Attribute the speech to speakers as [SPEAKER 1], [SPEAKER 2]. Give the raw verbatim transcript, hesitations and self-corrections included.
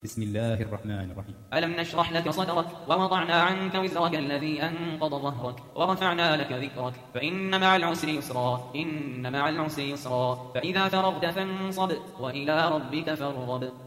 [SPEAKER 1] بسم الله الرحمن الرحيم.
[SPEAKER 2] ألم نشرح لك صدرك ووضعنا عنك وزرك الذي أنقض ظهرك ورفعنا لك ذكرك فإن مع العسر يسرا إن مع العسر يسرا فإذا فرغت فانصب وإلى ربك فارغب.